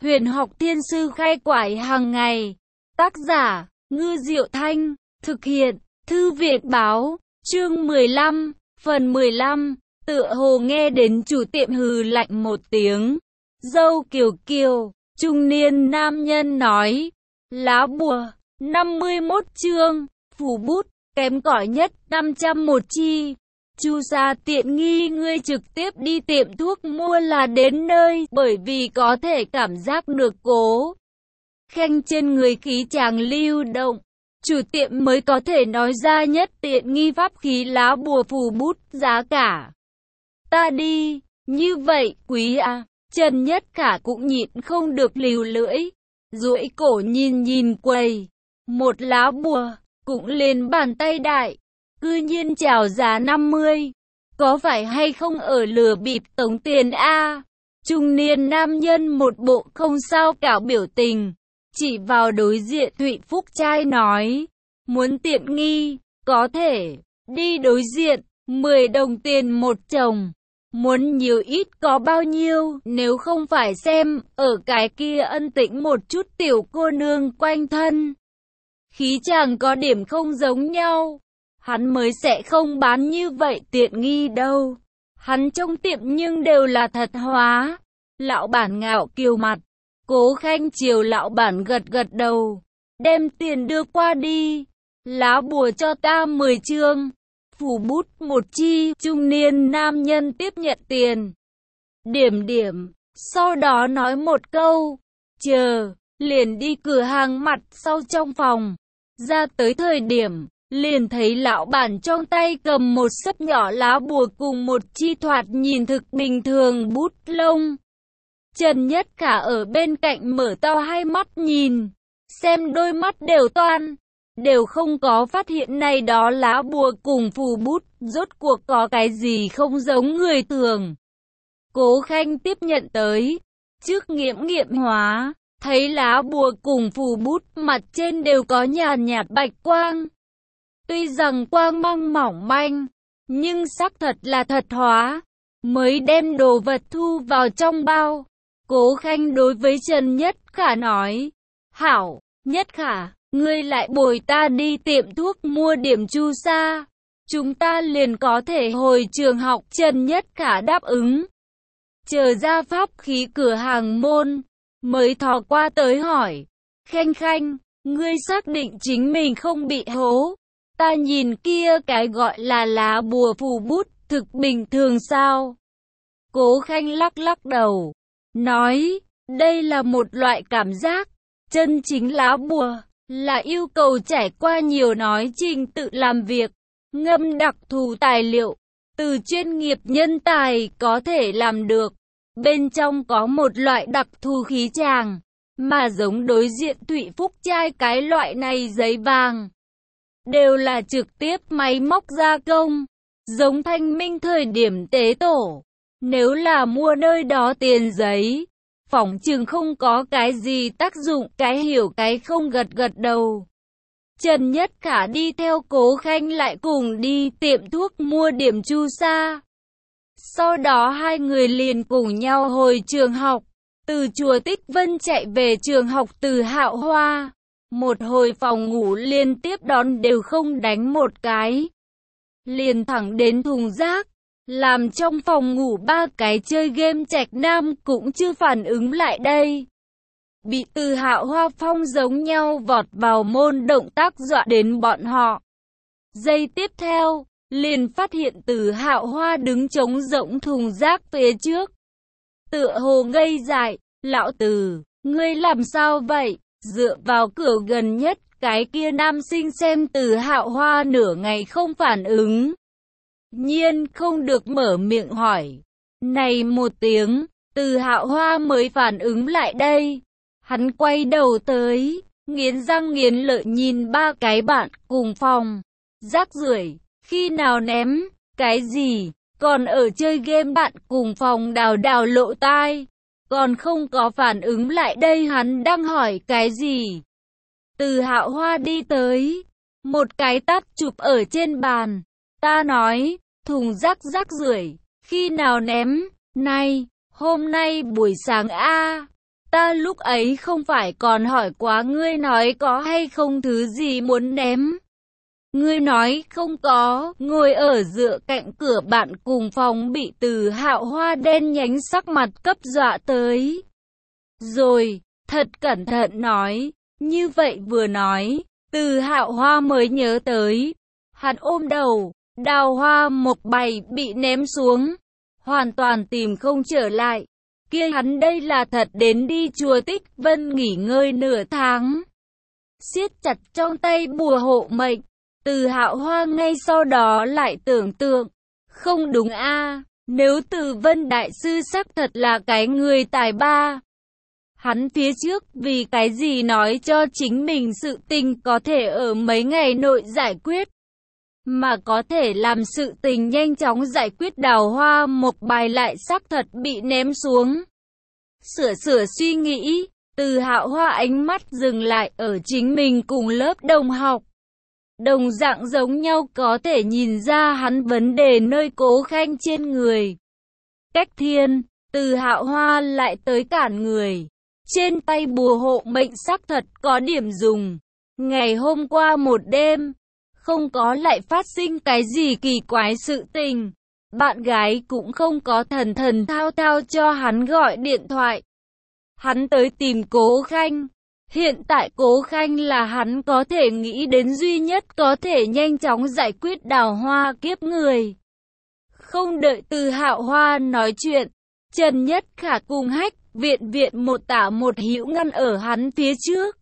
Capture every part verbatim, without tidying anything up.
Huyền học thiên sư khai quải hàng ngày. Tác giả, Ngư Diệu Thanh. Thực hiện, Thư viện báo. Chương mười lăm, phần mười lăm. Tựa hồ nghe đến chủ tiệm hừ lạnh một tiếng. Dâu kiều kiều, trung niên nam nhân nói. Lá bùa, năm mươi mốt chương, phủ bút, kém cỏi nhất năm trăm một chi. Chu gia tiện nghi, ngươi trực tiếp đi tiệm thuốc mua là đến nơi, bởi vì có thể cảm giác được Cố Khanh trên người khí chàng lưu động. Chủ tiệm mới có thể nói ra nhất tiện nghi pháp khí lá bùa phù bút, giá cả. Ta đi, như vậy, quý à, Trần Nhất Khả cũng nhịn không được líu lưỡi, duỗi cổ nhìn nhìn quầy, một lá bùa, cũng lên bàn tay đại, cư nhiên chào giá năm mươi, có phải hay không ở lừa bịp tống tiền a? Trung niên nam nhân một bộ không sao cả biểu tình, chỉ vào đối diện Thụy Phúc trai nói, muốn tiện nghi, có thể, đi đối diện, mười đồng tiền một chồng, muốn nhiều ít có bao nhiêu, nếu không phải xem, ở cái kia ân tĩnh một chút tiểu cô nương quanh thân. Khí chàng có điểm không giống nhau, hắn mới sẽ không bán như vậy tiện nghi đâu, hắn trong tiệm nhưng đều là thật hóa. Lão bản ngạo kiều mặt, Cố Khanh chiều lão bản gật gật đầu, đem tiền đưa qua đi, lá bùa cho ta mười chương, phủ bút một chi. Trung niên nam nhân tiếp nhận tiền, điểm điểm, sau đó nói một câu, chờ, liền đi cửa hàng mặt sau trong phòng, ra tới thời điểm, liền thấy lão bản trong tay cầm một xấp nhỏ lá bùa cùng một chi thoạt nhìn thực bình thường bút lông. Trần Nhất Khả ở bên cạnh mở to hai mắt nhìn, xem đôi mắt đều toan, đều không có phát hiện này đó lá bùa cùng phù bút, rốt cuộc có cái gì không giống người thường. Cố Khanh tiếp nhận tới, trước nghiệm nghiệm hóa, thấy lá bùa cùng phù bút mặt trên đều có nhàn nhạt bạch quang. Tuy rằng quang mang mỏng manh, nhưng xác thật là thật hóa, mới đem đồ vật thu vào trong bao. Cố Khanh đối với Trần Nhất Khả nói, hảo, Nhất Khả, ngươi lại bồi ta đi tiệm thuốc mua điểm chu sa, chúng ta liền có thể hồi trường học. Trần Nhất Khả đáp ứng, chờ ra pháp khí cửa hàng môn, mới thò qua tới hỏi, Khanh Khanh, ngươi xác định chính mình không bị hố? Ta nhìn kia cái gọi là lá bùa phù bút, thực bình thường sao? Cố Khanh lắc lắc đầu, nói, đây là một loại cảm giác, chân chính lá bùa, là yêu cầu trải qua nhiều nói trình tự làm việc, ngâm đặc thù tài liệu, từ chuyên nghiệp nhân tài có thể làm được. Bên trong có một loại đặc thù khí tràng, mà giống đối diện Thụy Phúc trai cái loại này giấy vàng, đều là trực tiếp máy móc gia công, giống Thanh Minh thời điểm tế tổ. Nếu là mua nơi đó tiền giấy, phỏng chừng không có cái gì tác dụng. Cái hiểu cái không gật gật đầu. Trần Nhất Khả đi theo Cố Khanh lại cùng đi tiệm thuốc mua điểm chu sa. Sau đó hai người liền cùng nhau hồi trường học. Từ chùa Tích Vân chạy về trường học Từ Hạo Hoa. Một hồi phòng ngủ liên tiếp đón đều không đánh một cái, liền thẳng đến thùng rác. Làm trong phòng ngủ ba cái chơi game trạch nam cũng chưa phản ứng lại đây. Bị Từ Hạo Hoa phong giống nhau vọt vào môn động tác dọa đến bọn họ. Giây tiếp theo, liền phát hiện Từ Hạo Hoa đứng trống rỗng thùng rác phía trước. Tựa hồ ngây dại, lão Từ, ngươi làm sao vậy? Dựa vào cửa gần nhất, cái kia nam sinh xem Từ Hạo Hoa nửa ngày không phản ứng, nhiên không được mở miệng hỏi. Này một tiếng, Từ Hạo Hoa mới phản ứng lại đây. Hắn quay đầu tới, nghiến răng nghiến lợi nhìn ba cái bạn cùng phòng. Rác rưởi, khi nào ném, cái gì, còn ở chơi game. Bạn cùng phòng đào đào lộ tai, còn không có phản ứng lại đây hắn đang hỏi cái gì. Từ Hạo Hoa đi tới, một cái tát chụp ở trên bàn. Ta nói, thùng rác rác rưởi, khi nào ném, này, hôm nay buổi sáng a, Ta lúc ấy không phải còn hỏi quá ngươi nói có hay không thứ gì muốn ném. Ngươi nói không có, ngồi ở dựa cạnh cửa bạn cùng phòng bị Từ Hạo Hoa đen nhánh sắc mặt cấp dọa tới. Rồi, thật cẩn thận nói, như vậy vừa nói, Từ Hạo Hoa mới nhớ tới. Hắn ôm đầu, đào hoa một bày bị ném xuống, hoàn toàn tìm không trở lại. Kia hắn đây là thật đến đi chùa Tích Vân nghỉ ngơi nửa tháng. Siết chặt trong tay bùa hộ mệnh, Từ Hạo Hoa ngay sau đó lại tưởng tượng, không đúng a, nếu Từ Vân đại sư xác thật là cái người tài ba. Hắn phía trước vì cái gì nói cho chính mình sự tình có thể ở mấy ngày nội giải quyết, mà có thể làm sự tình nhanh chóng giải quyết đào hoa một bài lại xác thật bị ném xuống. Sửa sửa suy nghĩ, Từ Hạo Hoa ánh mắt dừng lại ở chính mình cùng lớp đồng học. Đồng dạng giống nhau có thể nhìn ra hắn vấn đề nơi Cố Khanh trên người. Cách thiên, Từ Hạo Hoa lại tới cản người. Trên tay bùa hộ mệnh xác thật có điểm dùng. Ngày hôm qua một đêm, không có lại phát sinh cái gì kỳ quái sự tình. Bạn gái cũng không có thần thần thao thao cho hắn gọi điện thoại. Hắn tới tìm Cố Khanh. Hiện tại Cố Khanh là hắn có thể nghĩ đến duy nhất có thể nhanh chóng giải quyết đào hoa kiếp người. Không đợi Từ Hạo Hoa nói chuyện, Trần Nhất Khả cùng Hách Viện Viện một tả một hữu ngăn ở hắn phía trước.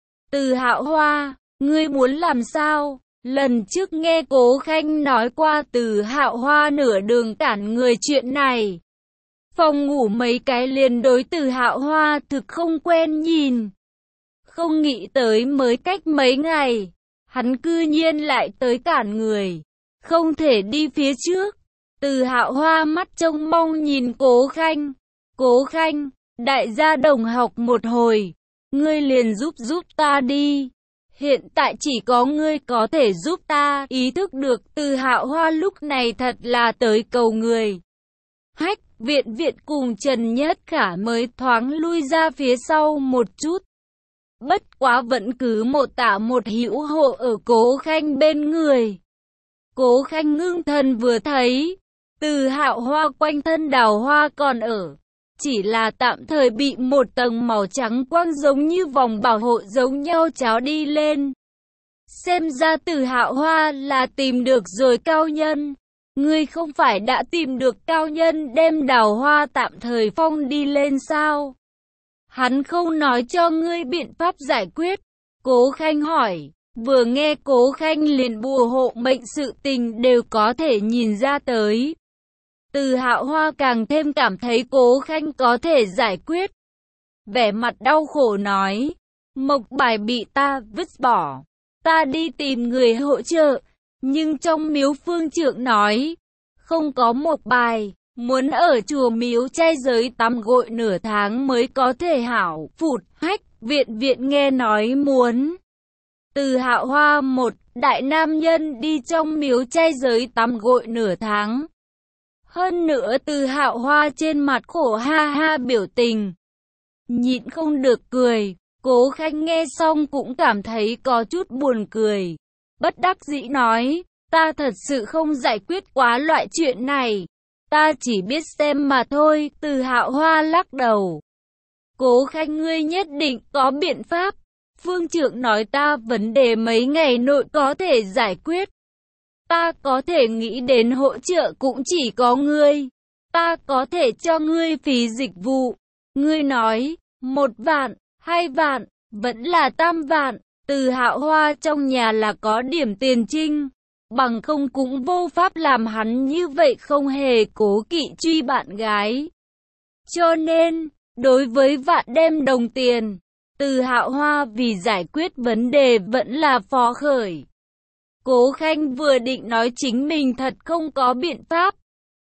Từ Hạo Hoa, ngươi muốn làm sao? Lần trước nghe Cố Khanh nói qua Từ Hạo Hoa nửa đường cản người chuyện này. Phòng ngủ mấy cái liền đối Từ Hạo Hoa thực không quen nhìn. Không nghĩ tới mới cách mấy ngày, hắn cư nhiên lại tới cản người. Không thể đi phía trước. Từ Hạo Hoa mắt trông mong nhìn Cố Khanh. Cố Khanh, đại gia đồng học một hồi, ngươi liền giúp giúp ta đi. Hiện tại chỉ có ngươi có thể giúp ta. Ý thức được Từ Hạo Hoa lúc này thật là tới cầu người. Hách Viện Viện cùng Trần Nhất Khả mới thoáng lui ra phía sau một chút. Bất quá vẫn cứ một tả một hữu hộ ở Cố Khanh bên người. Cố Khanh ngưng thần vừa thấy, Từ Hạo Hoa quanh thân đào hoa còn ở, chỉ là tạm thời bị một tầng màu trắng quang giống như vòng bảo hộ giống nhau cháo đi lên. Xem ra Từ Hạo Hoa là tìm được rồi cao nhân. Ngươi không phải đã tìm được cao nhân đem đào hoa tạm thời phong đi lên sao? Hắn không nói cho ngươi biện pháp giải quyết. Cố Khanh hỏi. Vừa nghe Cố Khanh liền bùa hộ mệnh sự tình đều có thể nhìn ra tới. Từ Hạo Hoa càng thêm cảm thấy Cố Khanh có thể giải quyết. Vẻ mặt đau khổ nói. Mộc bài bị ta vứt bỏ. Ta đi tìm người hỗ trợ. Nhưng trong miếu phương trượng nói. Không có mộc bài. Muốn ở chùa miếu chay giới tắm gội nửa tháng mới có thể hảo. Phụt Hách Viện Viện nghe nói muốn. Từ Hạo Hoa một đại nam nhân đi trong miếu chay giới tắm gội nửa tháng. Hơn nữa Từ Hạo Hoa trên mặt khổ ha ha biểu tình. Nhịn không được cười. Cố Khanh nghe xong cũng cảm thấy có chút buồn cười. Bất đắc dĩ nói. Ta thật sự không giải quyết quá loại chuyện này. Ta chỉ biết xem mà thôi. Từ Hạo Hoa lắc đầu. Cố Khanh ngươi nhất định có biện pháp. Phương trượng nói ta vấn đề mấy ngày nội có thể giải quyết. Ta có thể nghĩ đến hỗ trợ cũng chỉ có ngươi. Ta có thể cho ngươi phí dịch vụ. Ngươi nói, một vạn, hai vạn, vẫn là tam vạn. Từ Hạo Hoa trong nhà là có điểm tiền trinh. Bằng không cũng vô pháp làm hắn như vậy không hề cố kỵ truy bạn gái. Cho nên, đối với vạn đem đồng tiền, Từ Hạo Hoa vì giải quyết vấn đề vẫn là phó khởi. Cố Khanh vừa định nói chính mình thật không có biện pháp.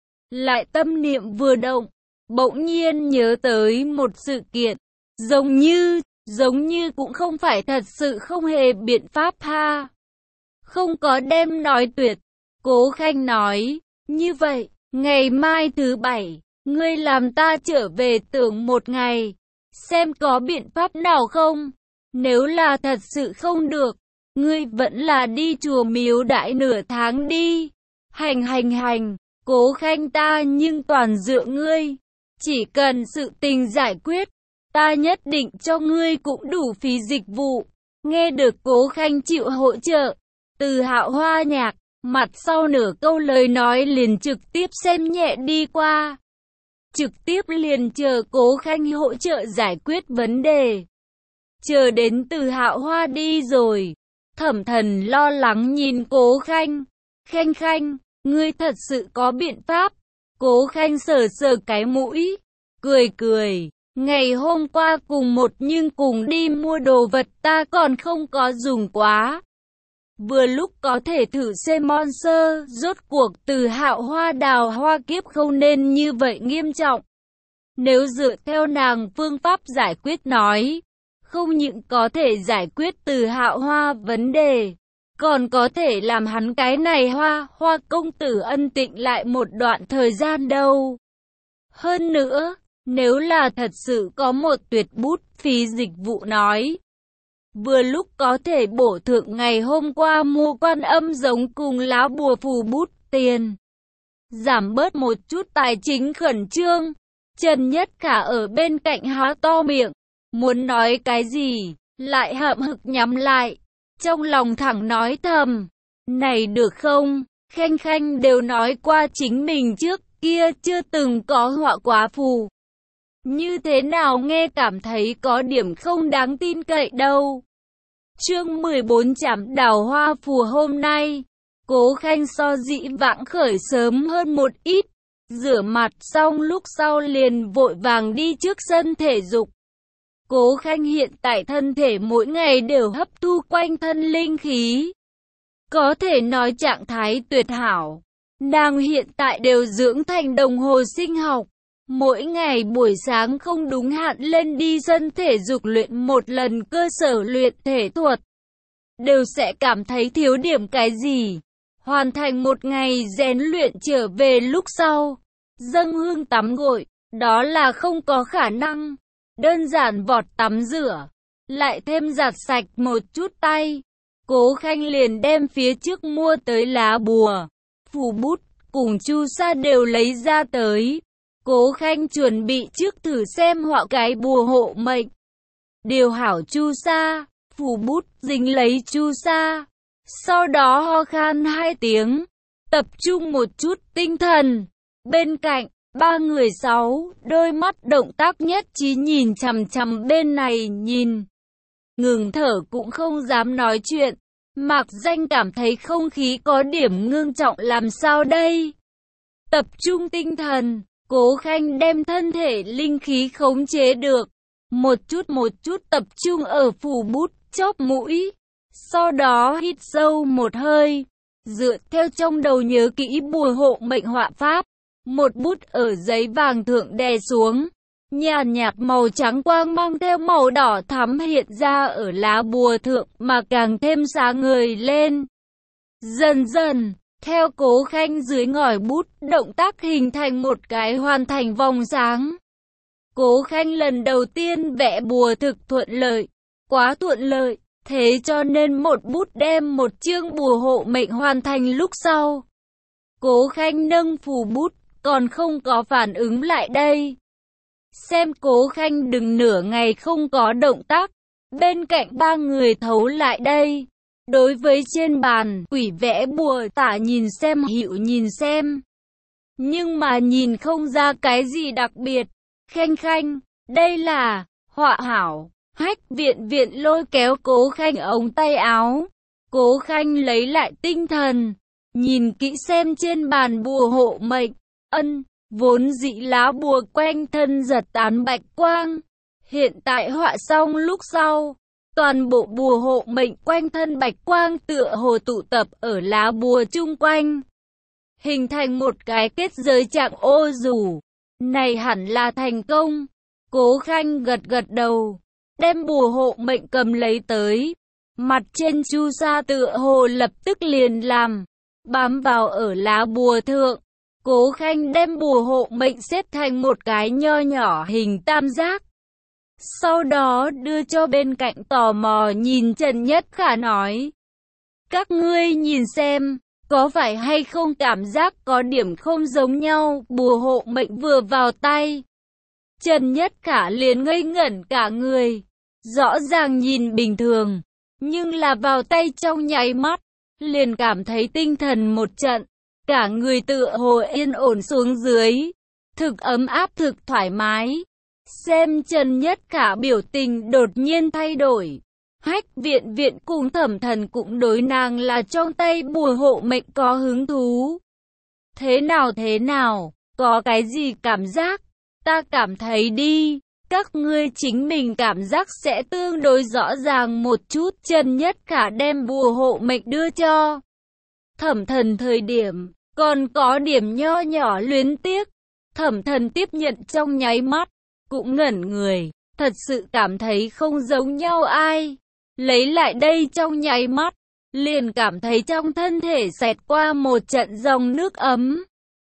Lại tâm niệm vừa động, bỗng nhiên nhớ tới một sự kiện. Giống như, giống như cũng không phải thật sự không hề biện pháp ha. Không có đem nói tuyệt. Cố Khanh nói, như vậy, ngày mai thứ bảy, ngươi làm ta trở về tưởng một ngày. xem có biện pháp nào không. Nếu là thật sự không được, ngươi vẫn là đi chùa miếu đãi nửa tháng đi. Hành hành hành, Cố Khanh ta nhưng toàn dựa ngươi. Chỉ cần sự tình giải quyết, ta nhất định cho ngươi cũng đủ phí dịch vụ. Nghe được Cố Khanh chịu hỗ trợ, Từ Hạo hoa nhạc, mặt sau nửa câu lời nói liền trực tiếp xem nhẹ đi qua. Trực tiếp liền chờ Cố Khanh hỗ trợ giải quyết vấn đề. Chờ đến Từ Hạo hoa đi rồi, Thẩm Thần lo lắng nhìn Cố Khanh. Khanh Khanh, ngươi thật sự có biện pháp. Cố Khanh sờ sờ cái mũi, cười cười. Ngày hôm qua cùng một nhưng cùng đi mua đồ vật ta còn không có dùng quá. Vừa lúc có thể thử xem monster, rốt cuộc Từ Hạo hoa đào hoa kiếp không nên như vậy nghiêm trọng. Nếu dựa theo nàng phương pháp giải quyết nói, không những có thể giải quyết Từ Hạo hoa vấn đề, còn có thể làm hắn cái này hoa, hoa công tử ân tịnh lại một đoạn thời gian đâu. Hơn nữa, nếu là thật sự có một tuyệt bút phí dịch vụ nói, vừa lúc có thể bổ thượng ngày hôm qua mua Quan Âm giống cùng lá bùa phù bút tiền. Giảm bớt một chút tài chính khẩn trương. Trần Nhất Khả ở bên cạnh há to miệng, muốn nói cái gì, lại hậm hực nhắm lại. Trong lòng thẳng nói thầm, này được không, Khanh Khanh đều nói qua chính mình trước kia chưa từng có họa quá phù. Như thế nào nghe cảm thấy có điểm không đáng tin cậy đâu. Chương mười bốn chạm đào hoa phù hôm nay, Cố Khanh so dĩ vãng khởi sớm hơn một ít, rửa mặt xong lúc sau liền vội vàng đi trước sân thể dục. Cố Khanh hiện tại thân thể mỗi ngày đều hấp thu quanh thân linh khí, có thể nói trạng thái tuyệt hảo. Nàng hiện tại đều dưỡng thành đồng hồ sinh học, mỗi ngày buổi sáng không đúng hạn lên đi sân thể dục luyện một lần cơ sở luyện thể thuật, đều sẽ cảm thấy thiếu điểm cái gì. Hoàn thành một ngày rèn luyện trở về lúc sau, dâng hương tắm gội, đó là không có khả năng. Đơn giản vọt tắm rửa, lại thêm giặt sạch một chút tay, Cố Khanh liền đem phía trước mua tới lá bùa, phù bút, cùng chu sa đều lấy ra tới. Cố Khanh chuẩn bị trước thử xem họa cái bùa hộ mệnh. Điều hảo chu sa, phù bút, dính lấy chu sa. Sau đó ho khan hai tiếng, tập trung một chút tinh thần. Bên cạnh, ba người sáu, đôi mắt động tác nhất trí nhìn chằm chằm bên này nhìn. Ngừng thở cũng không dám nói chuyện. Mạc Danh cảm thấy không khí có điểm ngưng trọng làm sao đây. Tập trung tinh thần, Cố Khanh đem thân thể linh khí khống chế được. Một chút một chút tập trung ở phù bút, chóp mũi. Sau đó hít sâu một hơi, dựa theo trong đầu nhớ kỹ bùa hộ mệnh họa pháp. Một bút ở giấy vàng thượng đè xuống, nhàn nhạt màu trắng quang mang theo màu đỏ thắm hiện ra ở lá bùa thượng mà càng thêm sáng ngời lên. Dần dần, theo Cố Khanh dưới ngòi bút, động tác hình thành một cái hoàn thành vòng sáng. Cố Khanh lần đầu tiên vẽ bùa thực thuận lợi, quá thuận lợi, thế cho nên một bút đem một chương bùa hộ mệnh hoàn thành lúc sau. Cố Khanh nâng phù bút, còn không có phản ứng lại đây. Xem Cố Khanh đừng nửa ngày không có động tác, bên cạnh ba người thấu lại đây. Đối với trên bàn, quỷ vẽ bùa tả nhìn xem hữu nhìn xem. Nhưng mà nhìn không ra cái gì đặc biệt. Khanh Khanh, đây là, họa hảo. Hách viện viện lôi kéo Cố Khanh ống tay áo. Cố Khanh lấy lại tinh thần, nhìn kỹ xem trên bàn bùa hộ mệnh. Ân, vốn dĩ lá bùa quanh thân giật tán bạch quang. Hiện tại họa xong lúc sau, toàn bộ bùa hộ mệnh quanh thân bạch quang tựa hồ tụ tập ở lá bùa chung quanh, hình thành một cái kết giới trạng ô dù. Này hẳn là thành công. Cố Khanh gật gật đầu, đem bùa hộ mệnh cầm lấy tới. Mặt trên chu sa tựa hồ lập tức liền làm, bám vào ở lá bùa thượng. Cố Khanh đem bùa hộ mệnh xếp thành một cái nho nhỏ hình tam giác. Sau đó đưa cho bên cạnh tò mò nhìn Trần Nhất Khả nói. Các ngươi nhìn xem, có phải hay không cảm giác có điểm không giống nhau, bùa hộ mệnh vừa vào tay. Trần Nhất Khả liền ngây ngẩn cả người, rõ ràng nhìn bình thường, nhưng là vào tay trong nháy mắt, liền cảm thấy tinh thần một trận, cả người tựa hồ yên ổn xuống dưới, thực ấm áp thực thoải mái. Xem Trần Nhất Khả biểu tình đột nhiên thay đổi. Hách viện viện cùng Thẩm Thần cũng đối nàng là trong tay bùa hộ mệnh có hứng thú. Thế nào thế nào, có cái gì cảm giác? Ta cảm thấy đi, các ngươi chính mình cảm giác sẽ tương đối rõ ràng một chút. Trần Nhất Khả đem bùa hộ mệnh đưa cho Thẩm Thần thời điểm, còn có điểm nho nhỏ luyến tiếc. Thẩm Thần tiếp nhận trong nháy mắt, cũng ngẩn người, thật sự cảm thấy không giống nhau ai. Lấy lại đây trong nháy mắt, liền cảm thấy trong thân thể xẹt qua một trận dòng nước ấm.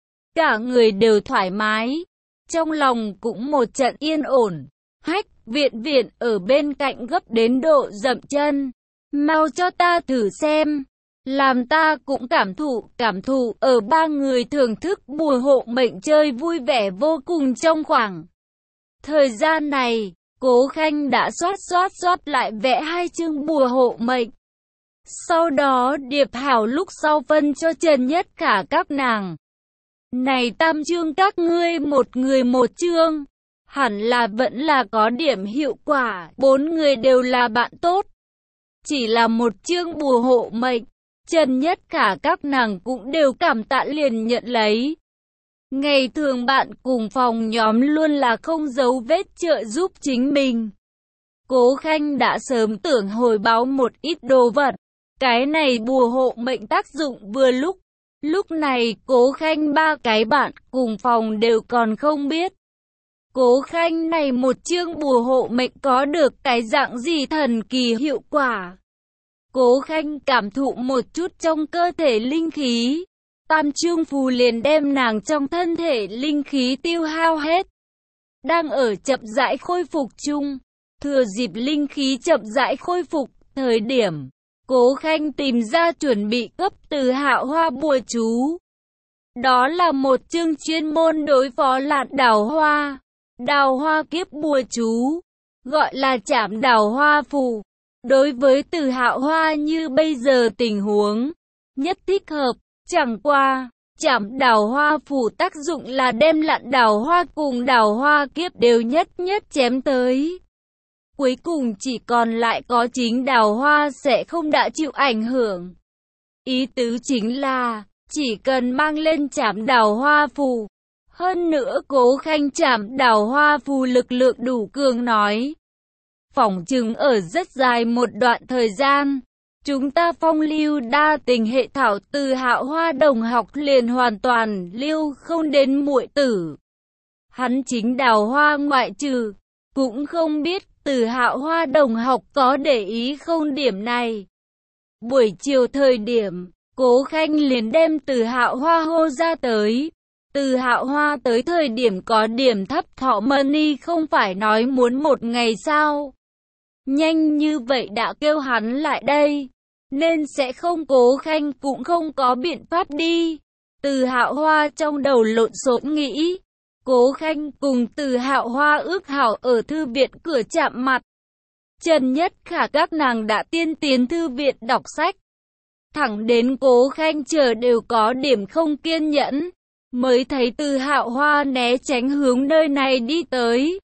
Cả người đều thoải mái, trong lòng cũng một trận yên ổn. Hách viện viện ở bên cạnh gấp đến độ dậm chân. Mau cho ta thử xem, làm ta cũng cảm thụ, cảm thụ. Ở ba người thưởng thức bùa hộ mệnh chơi vui vẻ vô cùng trong khoảng thời gian này. Cố Khanh đã xoát xoát xoát lại vẽ hai chương bùa hộ mệnh. Sau đó điệp hảo lúc sau phân cho Trần Nhất Khả các nàng. Này tam chương các ngươi một người một chương, hẳn là vẫn là có điểm hiệu quả, bốn người đều là bạn tốt. Chỉ là một chương bùa hộ mệnh, Trần Nhất Khả các nàng cũng đều cảm tạ liền nhận lấy. Ngày thường bạn cùng phòng nhóm luôn là không giấu vết trợ giúp chính mình. Cố Khanh đã sớm tưởng hồi báo một ít đồ vật. Cái này bùa hộ mệnh tác dụng vừa lúc. Lúc này Cố Khanh ba cái bạn cùng phòng đều còn không biết. Cố Khanh này một chương bùa hộ mệnh có được cái dạng gì thần kỳ hiệu quả. Cố Khanh cảm thụ một chút trong cơ thể linh khí. Tam chương phù liền đem nàng trong thân thể linh khí tiêu hao hết. Đang ở chậm rãi khôi phục chung. Thừa dịp linh khí chậm rãi khôi phục thời điểm, Cố Khanh tìm ra chuẩn bị cấp Từ Hạo Hoa bùa chú. Đó là một chương chuyên môn đối phó lạn đào hoa, đào hoa kiếp bùa chú, gọi là trảm đào hoa phù. Đối với Từ Hạo Hoa như bây giờ tình huống, nhất thích hợp. Chẳng qua, trảm đào hoa phù tác dụng là đem lạn đào hoa cùng đào hoa kiếp đều nhất nhất chém tới. Cuối cùng chỉ còn lại có chính đào hoa sẽ không đã chịu ảnh hưởng. Ý tứ chính là, chỉ cần mang lên trảm đào hoa phù. Hơn nữa Cố Khanh trảm đào hoa phù lực lượng đủ cường nói. Phỏng chừng ở rất dài một đoạn thời gian. Chúng ta phong lưu đa tình hệ thảo Từ Hạo Hoa đồng học liền hoàn toàn lưu không đến muội tử. Hắn chính đào hoa ngoại trừ, cũng không biết Từ Hạo Hoa đồng học có để ý không điểm này. Buổi chiều thời điểm, Cố Khanh liền đem Từ Hạo Hoa hô ra tới. Từ Hạo Hoa tới thời điểm có điểm thấp thọ money không phải nói muốn một ngày sao. Nhanh như vậy đã kêu hắn lại đây, nên sẽ không. Cố Khanh cũng không có biện pháp đi. Từ Hạo Hoa trong đầu lộn xộn nghĩ. Cố Khanh cùng Từ Hạo Hoa ước hảo ở thư viện cửa chạm mặt. Trần Nhất Khả các nàng đã tiên tiến thư viện đọc sách. Thẳng đến Cố Khanh chờ đều có điểm không kiên nhẫn, mới thấy Từ Hạo Hoa né tránh hướng nơi này đi tới.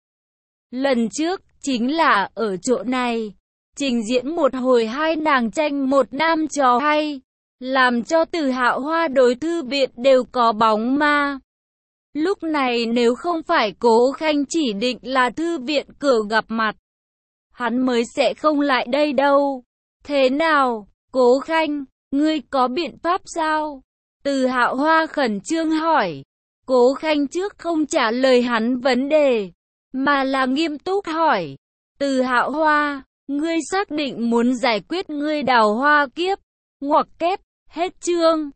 Lần trước chính là ở chỗ này, trình diễn một hồi hai nàng tranh một nam trò hay, làm cho Từ Hạo Hoa đối thư viện đều có bóng ma. Lúc này nếu không phải Cố Khanh chỉ định là thư viện cửa gặp mặt, hắn mới sẽ không lại đây đâu. Thế nào, Cố Khanh, ngươi có biện pháp sao? Từ Hạo Hoa khẩn trương hỏi. Cố Khanh trước không trả lời hắn vấn đề, mà là nghiêm túc hỏi. Từ Hạo Hoa, ngươi xác định muốn giải quyết ngươi đào hoa kiếp, ngoặc kép, hết chương.